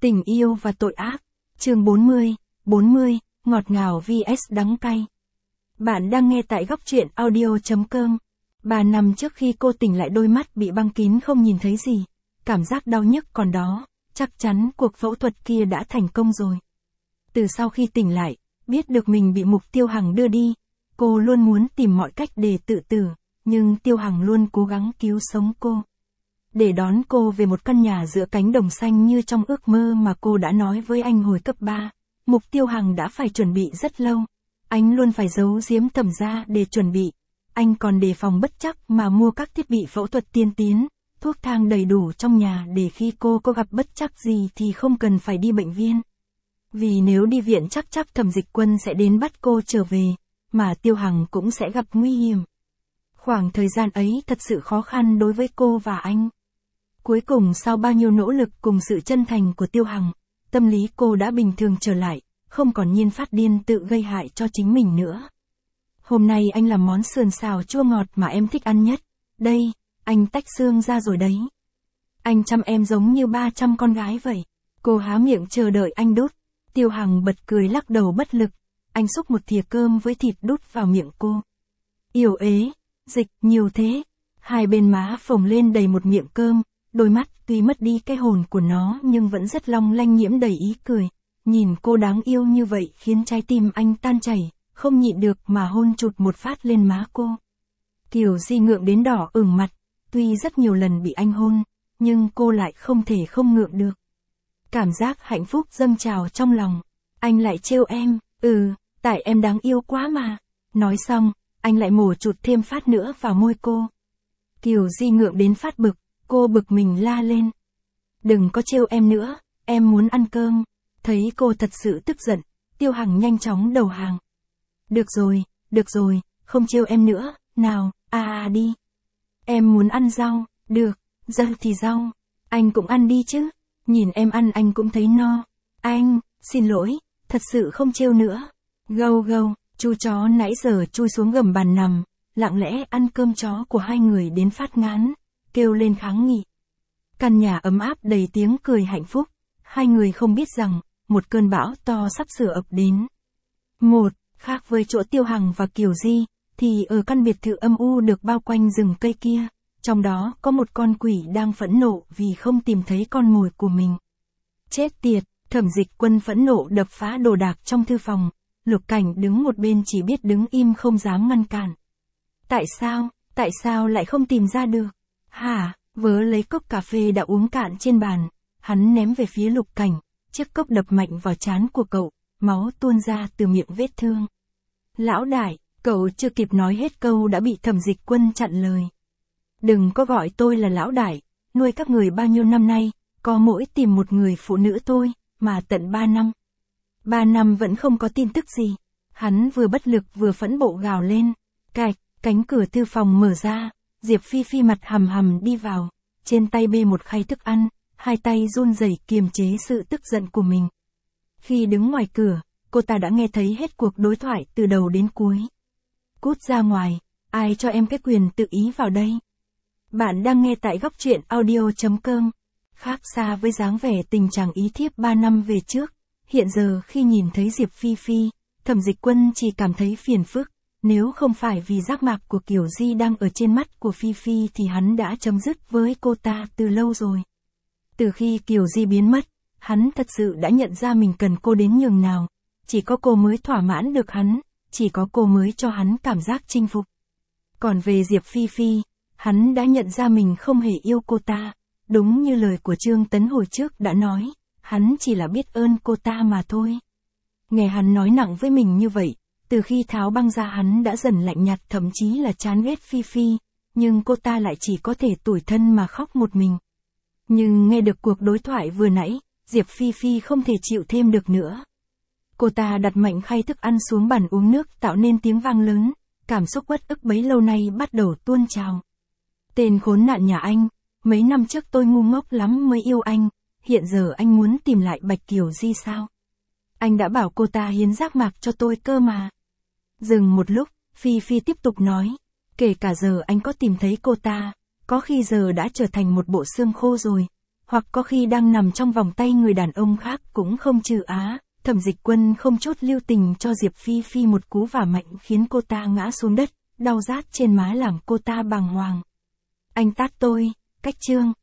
Tình yêu và tội ác. Chương 40, ngọt ngào vs đắng cay. Bạn đang nghe tại góc truyện audio.com. 3 năm trước khi cô tỉnh lại, đôi mắt bị băng kín không nhìn thấy gì. Cảm giác đau nhức còn đó, chắc chắn cuộc phẫu thuật kia đã thành công rồi. Từ sau khi tỉnh lại, biết được mình bị Mục Tiêu Hằng đưa đi, cô luôn muốn tìm mọi cách để tự tử, nhưng Tiêu Hằng luôn cố gắng cứu sống cô. Để đón cô về một căn nhà giữa cánh đồng xanh như trong ước mơ mà cô đã nói với anh hồi cấp 3, Mục Tiêu Hằng đã phải chuẩn bị rất lâu. Anh luôn phải giấu giếm Thẩm gia để chuẩn bị. Anh còn đề phòng bất trắc mà mua các thiết bị phẫu thuật tiên tiến, thuốc thang đầy đủ trong nhà để khi cô có gặp bất trắc gì thì không cần phải đi bệnh viện. Vì nếu đi viện chắc Thẩm Dịch Quân sẽ đến bắt cô trở về, mà Tiêu Hằng cũng sẽ gặp nguy hiểm. Khoảng thời gian ấy thật sự khó khăn đối với cô và anh. Cuối cùng sau bao nhiêu nỗ lực cùng sự chân thành của Tiêu Hằng, tâm lý cô đã bình thường trở lại, không còn nhiên phát điên tự gây hại cho chính mình nữa. Hôm nay anh làm món sườn xào chua ngọt mà em thích ăn nhất. Đây, anh tách xương ra rồi đấy. Anh chăm em giống như 300 con gái vậy. Cô há miệng chờ đợi anh đút. Tiêu Hằng bật cười lắc đầu bất lực. Anh xúc một thìa cơm với thịt đút vào miệng cô. Yểu ế, dịch nhiều thế. Hai bên má phồng lên đầy một miệng cơm. Đôi mắt tuy mất đi cái hồn của nó nhưng vẫn rất long lanh nhiễm đầy ý cười. Nhìn cô đáng yêu như vậy khiến trái tim anh tan chảy, không nhịn được mà hôn chụt một phát lên má cô. Kiều Di ngượng đến đỏ ửng mặt, tuy rất nhiều lần bị anh hôn, nhưng cô lại không thể không ngượng được. Cảm giác hạnh phúc dâng trào trong lòng. Anh lại trêu em, tại em đáng yêu quá mà. Nói xong, anh lại mổ chụt thêm phát nữa vào môi cô. Kiều Di ngượng đến phát bực. Cô bực mình la lên. Đừng có trêu em nữa, em muốn ăn cơm. Thấy cô thật sự tức giận, Tiêu Hằng nhanh chóng đầu hàng. Được rồi, không trêu em nữa, nào, đi. Em muốn ăn rau, được, rau thì rau. Anh cũng ăn đi chứ, nhìn em ăn anh cũng thấy no. Anh, xin lỗi, thật sự không trêu nữa. Gâu, chú chó nãy giờ chui xuống gầm bàn nằm, lặng lẽ ăn cơm chó của hai người đến phát ngán. Kêu lên kháng nghị. Căn nhà ấm áp đầy tiếng cười hạnh phúc, hai người không biết rằng, một cơn bão to sắp sửa ập đến. Khác với chỗ Tiêu Hằng và Kiều Di, thì ở căn biệt thự âm u được bao quanh rừng cây kia, trong đó có một con quỷ đang phẫn nộ vì không tìm thấy con mồi của mình. Chết tiệt, Thẩm Dịch Quân phẫn nộ đập phá đồ đạc trong thư phòng, Lục Cảnh đứng một bên chỉ biết đứng im không dám ngăn cản. Tại sao lại không tìm ra được? Vớ lấy cốc cà phê đã uống cạn trên bàn, hắn ném về phía Lục Cảnh, chiếc cốc đập mạnh vào trán của cậu, máu tuôn ra từ miệng vết thương. Lão đại, cậu chưa kịp nói hết câu đã bị Thẩm Dịch Quân chặn lời. Đừng có gọi tôi là lão đại, nuôi các người bao nhiêu năm nay, có mỗi tìm một người phụ nữ thôi, mà tận 3 năm. 3 năm vẫn không có tin tức gì. Hắn vừa bất lực vừa phẫn bộ gào lên. Cạch, cánh cửa thư phòng mở ra. Diệp Phi Phi mặt hầm đi vào, trên tay bê một khay thức ăn, hai tay run rẩy kiềm chế sự tức giận của mình. Khi đứng ngoài cửa, cô ta đã nghe thấy hết cuộc đối thoại từ đầu đến cuối. Cút ra ngoài, ai cho em cái quyền tự ý vào đây? Bạn đang nghe tại góc truyện audio.com. Khác xa với dáng vẻ tình chàng ý thiếp 3 năm về trước, hiện giờ khi nhìn thấy Diệp Phi Phi, Thẩm Dịch Quân chỉ cảm thấy phiền phức. Nếu không phải vì giác mạc của Kiều Di đang ở trên mắt của Phi Phi thì hắn đã chấm dứt với cô ta từ lâu rồi. Từ khi Kiều Di biến mất, hắn thật sự đã nhận ra mình cần cô đến nhường nào. Chỉ có cô mới thỏa mãn được hắn, chỉ có cô mới cho hắn cảm giác chinh phục. Còn về Diệp Phi Phi, hắn đã nhận ra mình không hề yêu cô ta. Đúng như lời của Trương Tấn hồi trước đã nói, hắn chỉ là biết ơn cô ta mà thôi. Nghe hắn nói nặng với mình như vậy. Từ khi tháo băng ra hắn đã dần lạnh nhạt thậm chí là chán ghét Phi Phi, nhưng cô ta lại chỉ có thể tủi thân mà khóc một mình. Nhưng nghe được cuộc đối thoại vừa nãy, Diệp Phi Phi không thể chịu thêm được nữa. Cô ta đặt mạnh khay thức ăn xuống bàn uống nước tạo nên tiếng vang lớn, cảm xúc uất ức bấy lâu nay bắt đầu tuôn trào. Tên khốn nạn nhà anh, mấy năm trước tôi ngu ngốc lắm mới yêu anh, hiện giờ anh muốn tìm lại Bạch Kiều Di sao? Anh đã bảo cô ta hiến giác mạc cho tôi cơ mà. Dừng một lúc, Phi Phi tiếp tục nói, kể cả giờ anh có tìm thấy cô ta, có khi giờ đã trở thành một bộ xương khô rồi, Hoặc có khi đang nằm trong vòng tay người đàn ông khác cũng không trừ á. Thẩm Dịch Quân không chút lưu tình cho Diệp Phi Phi một cú vả mạnh khiến cô ta ngã xuống đất, đau rát trên má làm cô ta bàng hoàng. Anh tát tôi, Cách Trương.